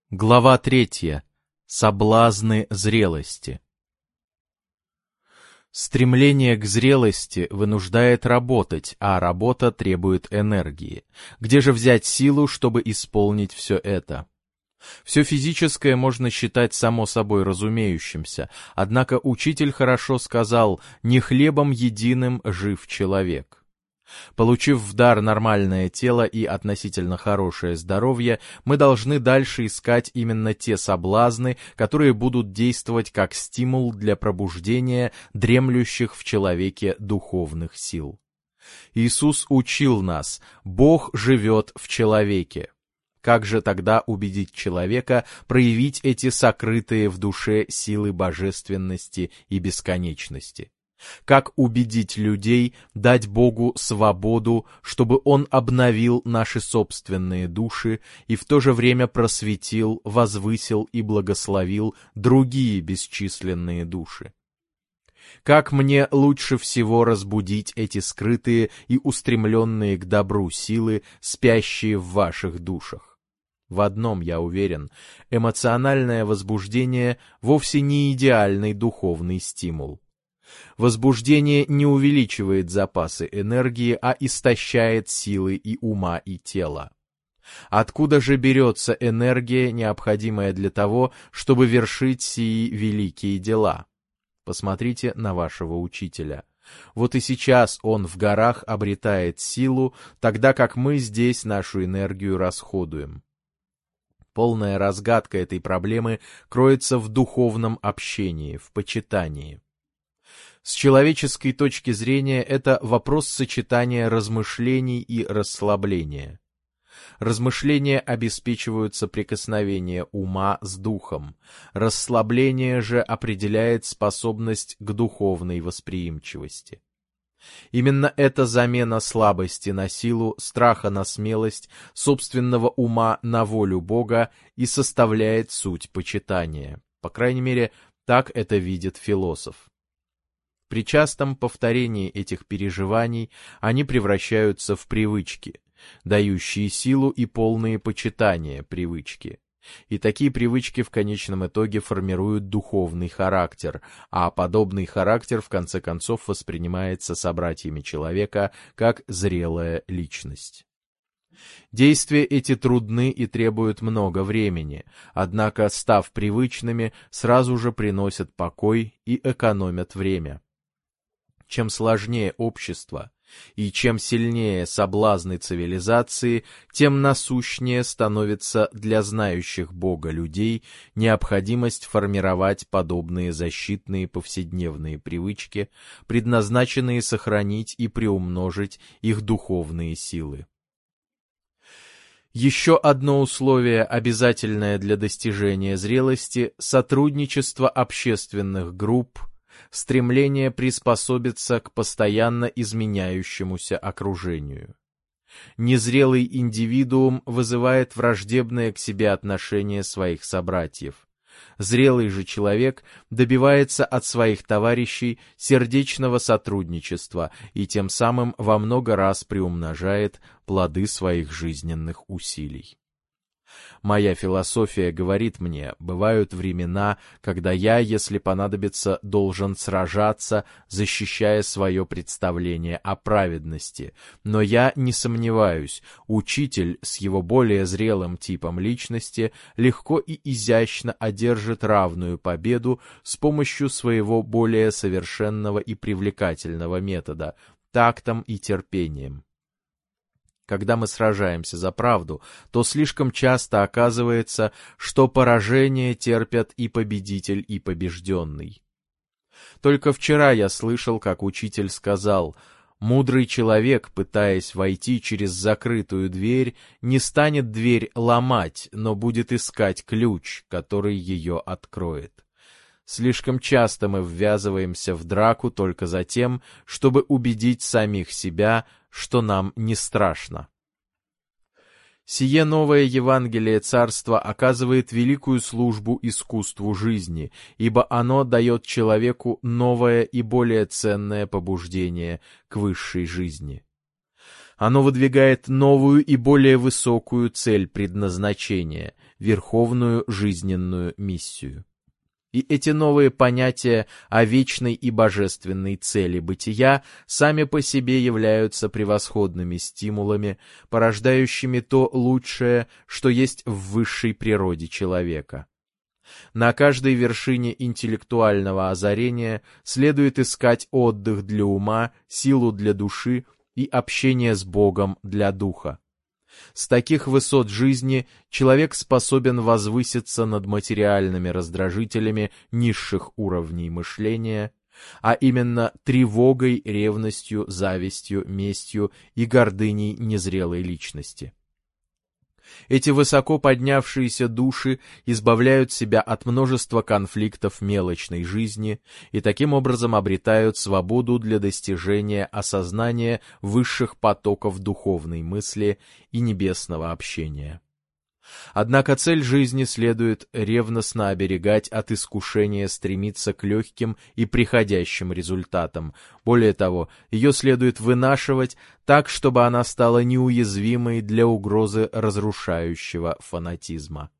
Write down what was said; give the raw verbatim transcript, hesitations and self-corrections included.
Глава третья. Соблазны зрелости. Стремление к зрелости вынуждает работать, а работа требует энергии. Где же взять силу, чтобы исполнить все это? Все физическое можно считать само собой разумеющимся, однако учитель хорошо сказал: «Не хлебом единым жив человек». Получив в дар нормальное тело и относительно хорошее здоровье, мы должны дальше искать именно те соблазны, которые будут действовать как стимул для пробуждения дремлющих в человеке духовных сил. Иисус учил нас: Бог живет в человеке. Как же тогда убедить человека проявить эти сокрытые в душе силы божественности и бесконечности? Как убедить людей дать Богу свободу, чтобы Он обновил наши собственные души и в то же время просветил, возвысил и благословил другие бесчисленные души? Как мне лучше всего разбудить эти скрытые и устремленные к добру силы, спящие в ваших душах? В одном я уверен: эмоциональное возбуждение вовсе не идеальный духовный стимул. Возбуждение не увеличивает запасы энергии, а истощает силы и ума, и тела. Откуда же берется энергия, необходимая для того, чтобы вершить сии великие дела? Посмотрите на вашего учителя. Вот и сейчас он в горах обретает силу, тогда как мы здесь нашу энергию расходуем. Полная разгадка этой проблемы кроется в духовном общении, в почитании. С человеческой точки зрения это вопрос сочетания размышлений и расслабления. Размышления обеспечивают соприкосновение ума с духом, расслабление же определяет способность к духовной восприимчивости. Именно эта замена слабости на силу, страха на смелость, собственного ума на волю Бога и составляет суть почитания. По крайней мере, так это видит философ. При частом повторении этих переживаний они превращаются в привычки, дающие силу и полные почитания привычки. И такие привычки в конечном итоге формируют духовный характер, а подобный характер в конце концов воспринимается собратьями человека как зрелая личность. Действия эти трудны и требуют много времени, однако, став привычными, сразу же приносят покой и экономят время. Чем сложнее общество и чем сильнее соблазны цивилизации, тем насущнее становится для знающих Бога людей необходимость формировать подобные защитные повседневные привычки, предназначенные сохранить и приумножить их духовные силы. Еще одно условие, обязательное для достижения зрелости — сотрудничество общественных групп, стремление приспособиться к постоянно изменяющемуся окружению. Незрелый индивидуум вызывает враждебное к себе отношение своих собратьев. Зрелый же человек добивается от своих товарищей сердечного сотрудничества и тем самым во много раз приумножает плоды своих жизненных усилий. Моя философия говорит мне: бывают времена, когда я, если понадобится, должен сражаться, защищая свое представление о праведности. Но я не сомневаюсь, учитель с его более зрелым типом личности легко и изящно одержит равную победу с помощью своего более совершенного и привлекательного метода — тактом и терпением. Когда мы сражаемся за правду, то слишком часто оказывается, что поражение терпят и победитель, и побежденный. Только вчера я слышал, как учитель сказал: «Мудрый человек, пытаясь войти через закрытую дверь, не станет дверь ломать, но будет искать ключ, который ее откроет». Слишком часто мы ввязываемся в драку только за тем, чтобы убедить самих себя, что нам не страшно. Сие новое Евангелие Царства оказывает великую службу искусству жизни, ибо оно дает человеку новое и более ценное побуждение к высшей жизни. Оно выдвигает новую и более высокую цель предназначения, верховную жизненную миссию. И эти новые понятия о вечной и божественной цели бытия сами по себе являются превосходными стимулами, порождающими то лучшее, что есть в высшей природе человека. На каждой вершине интеллектуального озарения следует искать отдых для ума, силу для души и общение с Богом для духа. С таких высот жизни человек способен возвыситься над материальными раздражителями низших уровней мышления, а именно тревогой, ревностью, завистью, местью и гордыней незрелой личности. Эти высоко поднявшиеся души избавляют себя от множества конфликтов мелочной жизни и таким образом обретают свободу для достижения осознания высших потоков духовной мысли и небесного общения. Однако цель жизни следует ревностно оберегать от искушения стремиться к легким и приходящим результатам. Более того, ее следует вынашивать так, чтобы она стала неуязвимой для угрозы разрушающего фанатизма.